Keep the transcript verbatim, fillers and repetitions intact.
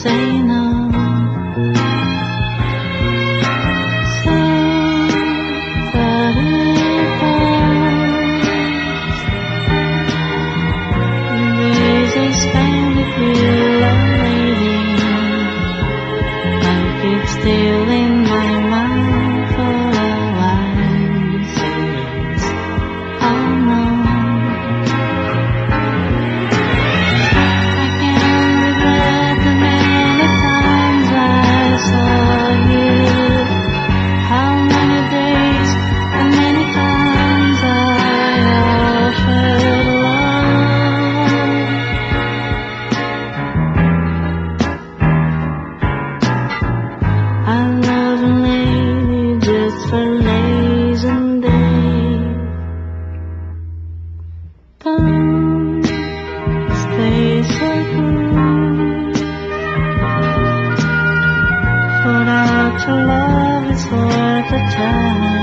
say no. So that it falls. Days I spend with you, I'm waiting. I keep still in my mind for a while. Silence, oh no. I can't regret the many times I saw you. How many days and many times I offered love. I love a lady just for days and days. Don't stay so close. For out your love is worth a try.